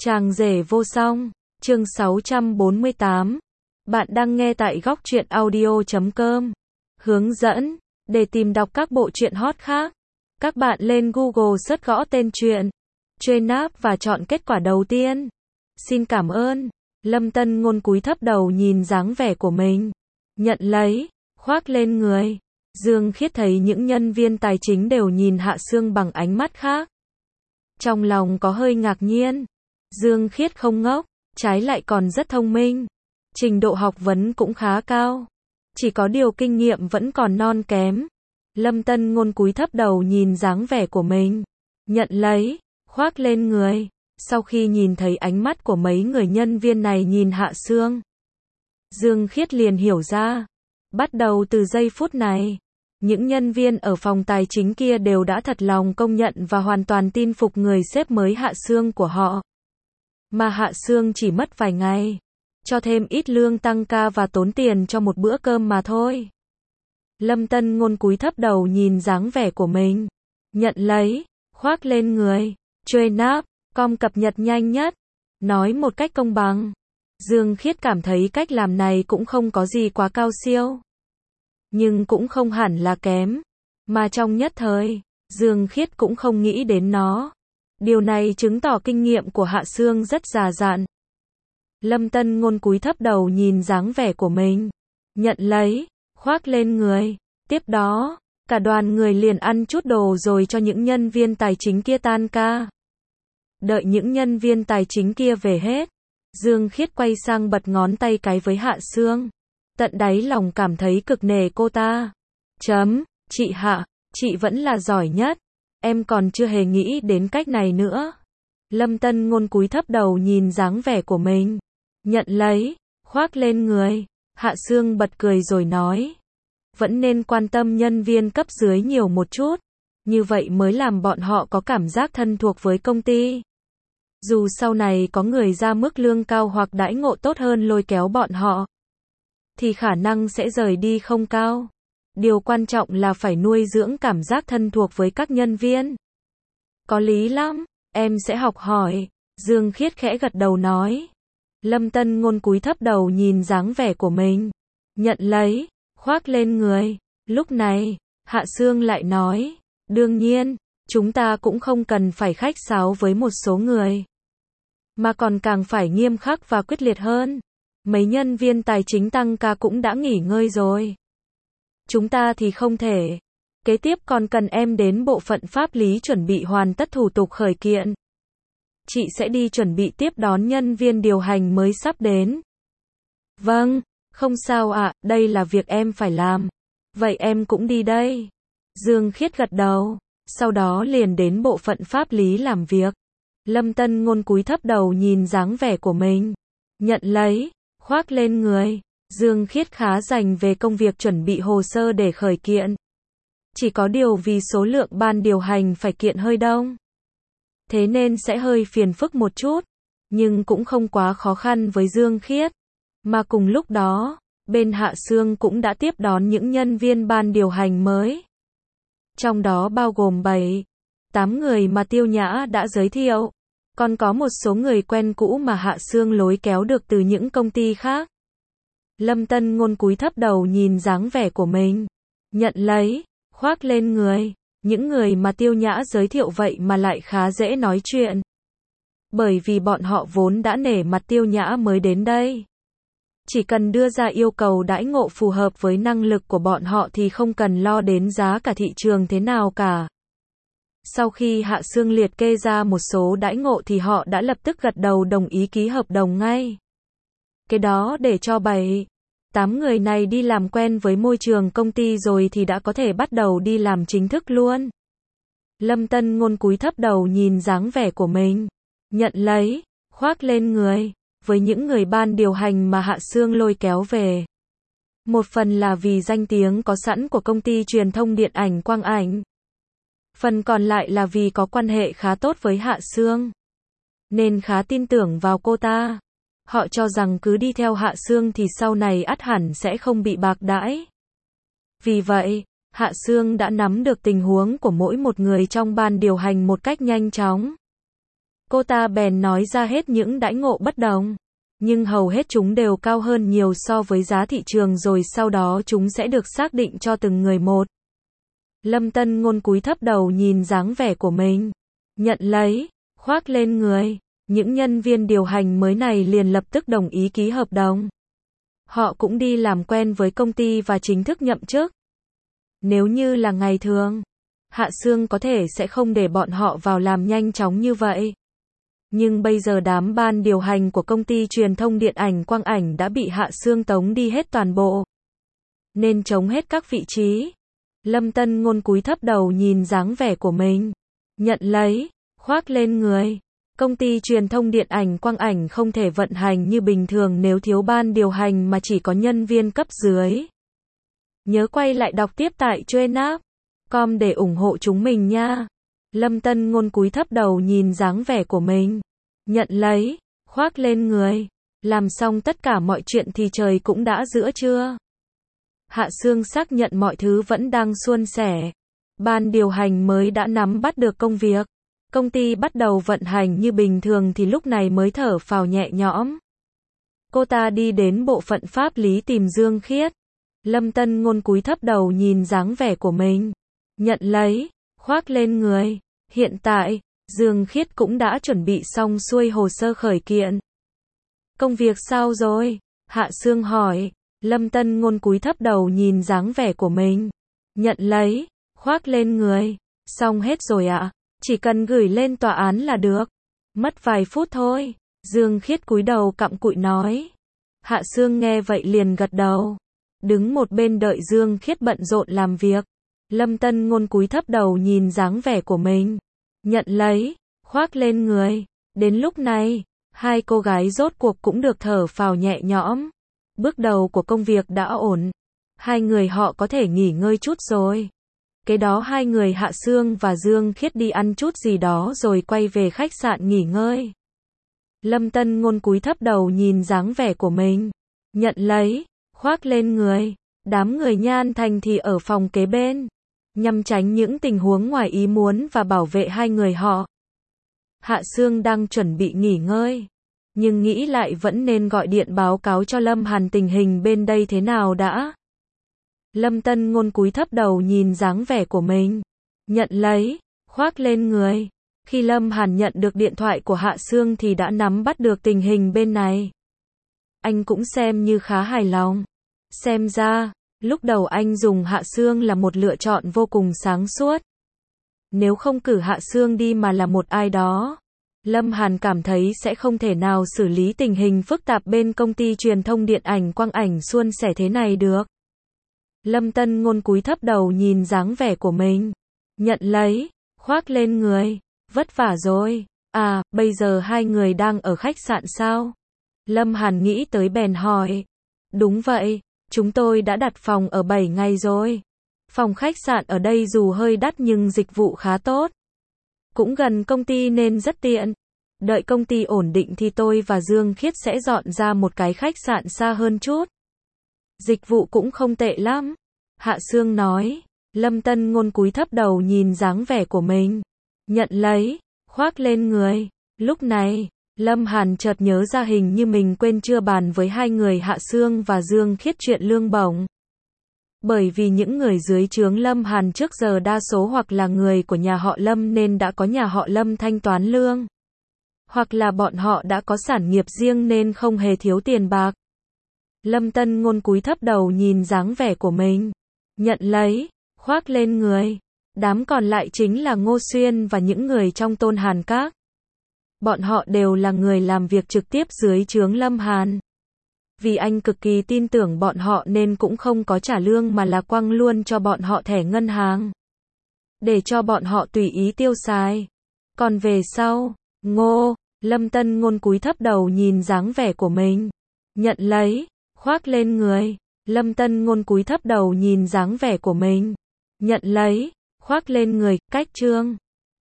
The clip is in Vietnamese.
Chàng rể vô song, chương 648. Bạn đang nghe tại góc truyện audio.com. Hướng dẫn, để tìm đọc các bộ truyện hot khác, các bạn lên Google search gõ tên truyện, truy nạp và chọn kết quả đầu tiên. Xin cảm ơn. Lâm Tân Ngôn cúi thấp đầu nhìn dáng vẻ của mình, nhận lấy, khoác lên người. Dương Khiết thấy những nhân viên tài chính đều nhìn Hạ Sương bằng ánh mắt khác. Trong lòng có hơi ngạc nhiên. Dương Khiết không ngốc, trái lại còn rất thông minh. Trình độ học vấn cũng khá cao. Chỉ có điều kinh nghiệm vẫn còn non kém. Lâm Tân Ngôn cúi thấp đầu nhìn dáng vẻ của mình, nhận lấy, khoác lên người. Sau khi nhìn thấy ánh mắt của mấy người nhân viên này nhìn Hạ Sương, Dương Khiết liền hiểu ra. Bắt đầu từ giây phút này, những nhân viên ở phòng tài chính kia đều đã thật lòng công nhận và hoàn toàn tin phục người sếp mới Hạ Sương của họ. Mà Hạ Sương chỉ mất vài ngày, cho thêm ít lương tăng ca và tốn tiền cho một bữa cơm mà thôi. Lâm Tân Ngôn cúi thấp đầu nhìn dáng vẻ của mình, nhận lấy, khoác lên người, truy nạp, cập nhật nhanh nhất, nói một cách công bằng. Dương Khiết cảm thấy cách làm này cũng không có gì quá cao siêu, nhưng cũng không hẳn là kém. Mà trong nhất thời, Dương Khiết cũng không nghĩ đến nó. Điều này chứng tỏ kinh nghiệm của Hạ Sương rất già dặn. Lâm Tân Ngôn cúi thấp đầu nhìn dáng vẻ của mình, nhận lấy, khoác lên người. Tiếp đó, cả đoàn người liền ăn chút đồ rồi cho những nhân viên tài chính kia tan ca. Đợi những nhân viên tài chính kia về hết, Dương Khiết quay sang bật ngón tay cái với Hạ Sương. Tận đáy lòng cảm thấy cực nể cô ta. Chị Hạ, chị vẫn là giỏi nhất. Em còn chưa hề nghĩ đến cách này nữa. Lâm Tân Ngôn cúi thấp đầu nhìn dáng vẻ của mình, nhận lấy, khoác lên người. Hạ Sương bật cười rồi nói, vẫn nên quan tâm nhân viên cấp dưới nhiều một chút, như vậy mới làm bọn họ có cảm giác thân thuộc với công ty. Dù sau này có người ra mức lương cao hoặc đãi ngộ tốt hơn lôi kéo bọn họ, thì khả năng sẽ rời đi không cao. Điều quan trọng là phải nuôi dưỡng cảm giác thân thuộc với các nhân viên. Có lý lắm, em sẽ học hỏi. Dương Khiết khẽ gật đầu nói. Lâm Tân Ngôn cúi thấp đầu nhìn dáng vẻ của mình, nhận lấy, khoác lên người. Lúc này, Hạ Sương lại nói, đương nhiên, chúng ta cũng không cần phải khách sáo với một số người, mà còn càng phải nghiêm khắc và quyết liệt hơn. Mấy nhân viên tài chính tăng ca cũng đã nghỉ ngơi rồi, chúng ta thì không thể. Kế tiếp còn cần em đến bộ phận pháp lý chuẩn bị hoàn tất thủ tục khởi kiện. Chị sẽ đi chuẩn bị tiếp đón nhân viên điều hành mới sắp đến. Vâng, không sao ạ, đây là việc em phải làm. Vậy em cũng đi đây. Dương Khiết gật đầu, sau đó liền đến bộ phận pháp lý làm việc. Lâm Tân Ngôn cúi thấp đầu nhìn dáng vẻ của mình, nhận lấy, khoác lên người. Dương Khiết khá rành về công việc chuẩn bị hồ sơ để khởi kiện. Chỉ có điều vì số lượng ban điều hành phải kiện hơi đông, thế nên sẽ hơi phiền phức một chút, nhưng cũng không quá khó khăn với Dương Khiết. Mà cùng lúc đó, bên Hạ Sương cũng đã tiếp đón những nhân viên ban điều hành mới. Trong đó bao gồm 7-8 người mà Tiêu Nhã đã giới thiệu, còn có một số người quen cũ mà Hạ Sương lôi kéo được từ những công ty khác. Lâm Tân Ngôn cúi thấp đầu nhìn dáng vẻ của mình, nhận lấy, khoác lên người. Những người mà Tiêu Nhã giới thiệu vậy mà lại khá dễ nói chuyện, bởi vì bọn họ vốn đã nể mặt Tiêu Nhã mới đến đây. Chỉ cần đưa ra yêu cầu đãi ngộ phù hợp với năng lực của bọn họ thì không cần lo đến giá cả thị trường thế nào cả. Sau khi Hạ Sương liệt kê ra một số đãi ngộ thì họ đã lập tức gật đầu đồng ý ký hợp đồng ngay. Cái đó để cho 7-8 người này đi làm quen với môi trường công ty rồi thì đã có thể bắt đầu đi làm chính thức luôn. Lâm Tân Ngôn cúi thấp đầu nhìn dáng vẻ của mình, nhận lấy, khoác lên người. Với những người ban điều hành mà Hạ Sương lôi kéo về, một phần là vì danh tiếng có sẵn của công ty truyền thông điện ảnh Quang Ảnh, phần còn lại là vì có quan hệ khá tốt với Hạ Sương, nên khá tin tưởng vào cô ta. Họ cho rằng cứ đi theo Hạ Sương thì sau này ắt hẳn sẽ không bị bạc đãi. Vì vậy, Hạ Sương đã nắm được tình huống của mỗi một người trong ban điều hành một cách nhanh chóng. Cô ta bèn nói ra hết những đãi ngộ bất đồng. Nhưng hầu hết chúng đều cao hơn nhiều so với giá thị trường, rồi sau đó chúng sẽ được xác định cho từng người một. Lâm Tân Ngôn cúi thấp đầu nhìn dáng vẻ của mình. Nhận lấy, khoác lên người. Những nhân viên điều hành mới này liền lập tức đồng ý ký hợp đồng. Họ cũng đi làm quen với công ty và chính thức nhậm chức. Nếu như là ngày thường, Hạ Sương có thể sẽ không để bọn họ vào làm nhanh chóng như vậy. Nhưng bây giờ đám ban điều hành của công ty truyền thông điện ảnh quang ảnh đã bị Hạ Sương tống đi hết toàn bộ. Nên trống hết các vị trí. Lâm Tân Ngôn cúi thấp đầu nhìn dáng vẻ của mình. Nhận lấy, khoác lên người. Công ty truyền thông điện ảnh quang ảnh không thể vận hành như bình thường nếu thiếu ban điều hành mà chỉ có nhân viên cấp dưới. Nhớ quay lại đọc tiếp tại Truyện.com để ủng hộ chúng mình nha. Lâm Tân Ngôn cúi thấp đầu nhìn dáng vẻ của mình. Nhận lấy, khoác lên người. Làm xong tất cả mọi chuyện thì trời cũng đã giữa trưa. Hạ Sương xác nhận mọi thứ vẫn đang suôn sẻ. Ban điều hành mới đã nắm bắt được công việc. Công ty bắt đầu vận hành như bình thường thì lúc này mới thở phào nhẹ nhõm. Cô ta đi đến bộ phận pháp lý tìm Dương Khiết. Lâm Tân Ngôn cúi thấp đầu nhìn dáng vẻ của mình. Nhận lấy, khoác lên người. Hiện tại, Dương Khiết cũng đã chuẩn bị xong xuôi hồ sơ khởi kiện. Công việc sao rồi? Hạ Sương hỏi. Lâm Tân Ngôn cúi thấp đầu nhìn dáng vẻ của mình. Nhận lấy, khoác lên người. Xong hết rồi ạ. Chỉ cần gửi lên tòa án là được. Mất vài phút thôi. Dương Khiết cúi đầu cặm cụi nói. Hạ Sương nghe vậy liền gật đầu. Đứng một bên đợi Dương Khiết bận rộn làm việc. Lâm Tân Ngôn cúi thấp đầu nhìn dáng vẻ của mình. Nhận lấy, khoác lên người. Đến lúc này, hai cô gái rốt cuộc cũng được thở phào nhẹ nhõm. Bước đầu của công việc đã ổn. Hai người họ có thể nghỉ ngơi chút rồi. Kế đó hai người Hạ Sương và Dương Khiết đi ăn chút gì đó rồi quay về khách sạn nghỉ ngơi. Lâm Tân Ngôn cúi thấp đầu nhìn dáng vẻ của mình. Nhận lấy, khoác lên người. Đám người Nhan Thành thì ở phòng kế bên. Nhằm tránh những tình huống ngoài ý muốn và bảo vệ hai người họ. Hạ Sương đang chuẩn bị nghỉ ngơi. Nhưng nghĩ lại vẫn nên gọi điện báo cáo cho Lâm Hàn tình hình bên đây thế nào đã. Lâm Tân Ngôn cúi thấp đầu nhìn dáng vẻ của mình. Nhận lấy, khoác lên người. Khi Lâm Hàn nhận được điện thoại của Hạ Sương thì đã nắm bắt được tình hình bên này. Anh cũng xem như khá hài lòng. Xem ra, lúc đầu anh dùng Hạ Sương là một lựa chọn vô cùng sáng suốt. Nếu không cử Hạ Sương đi mà là một ai đó, Lâm Hàn cảm thấy sẽ không thể nào xử lý tình hình phức tạp bên công ty truyền thông điện ảnh quang ảnh suôn sẻ thế này được. Lâm Tân Ngôn cúi thấp đầu nhìn dáng vẻ của mình. Nhận lấy, khoác lên người. Vất vả rồi. À, bây giờ hai người đang ở khách sạn sao? Lâm Hàn nghĩ tới bèn hỏi. Đúng vậy, chúng tôi đã đặt phòng ở 7 ngày rồi. Phòng khách sạn ở đây dù hơi đắt nhưng dịch vụ khá tốt. Cũng gần công ty nên rất tiện. Đợi công ty ổn định thì tôi và Dương Khiết sẽ dọn ra một cái khách sạn xa hơn chút. Dịch vụ cũng không tệ lắm. Hạ Sương nói. Lâm Tân Ngôn cúi thấp đầu nhìn dáng vẻ của mình. Nhận lấy, khoác lên người. Lúc này, Lâm Hàn chợt nhớ ra hình như mình quên chưa bàn với hai người Hạ Sương và Dương Khiết chuyện lương bổng. Bởi vì những người dưới trướng Lâm Hàn trước giờ đa số hoặc là người của nhà họ Lâm nên đã có nhà họ Lâm thanh toán lương. Hoặc là bọn họ đã có sản nghiệp riêng nên không hề thiếu tiền bạc. Lâm Tân Ngôn cúi thấp đầu nhìn dáng vẻ của mình. Nhận lấy, khoác lên người. Đám còn lại chính là Ngô Xuyên và những người trong Tôn Hàn Các. Bọn họ đều là người làm việc trực tiếp dưới trướng Lâm Hàn. Vì anh cực kỳ tin tưởng bọn họ nên cũng không có trả lương mà là quăng luôn cho bọn họ thẻ ngân hàng. Để cho bọn họ tùy ý tiêu xài. Còn về sau, Lâm Tân Ngôn cúi thấp đầu nhìn dáng vẻ của mình. Nhận lấy, khoác lên người. Lâm Tân Ngôn cúi thấp đầu nhìn dáng vẻ của mình. Nhận lấy, khoác lên người, cách chương.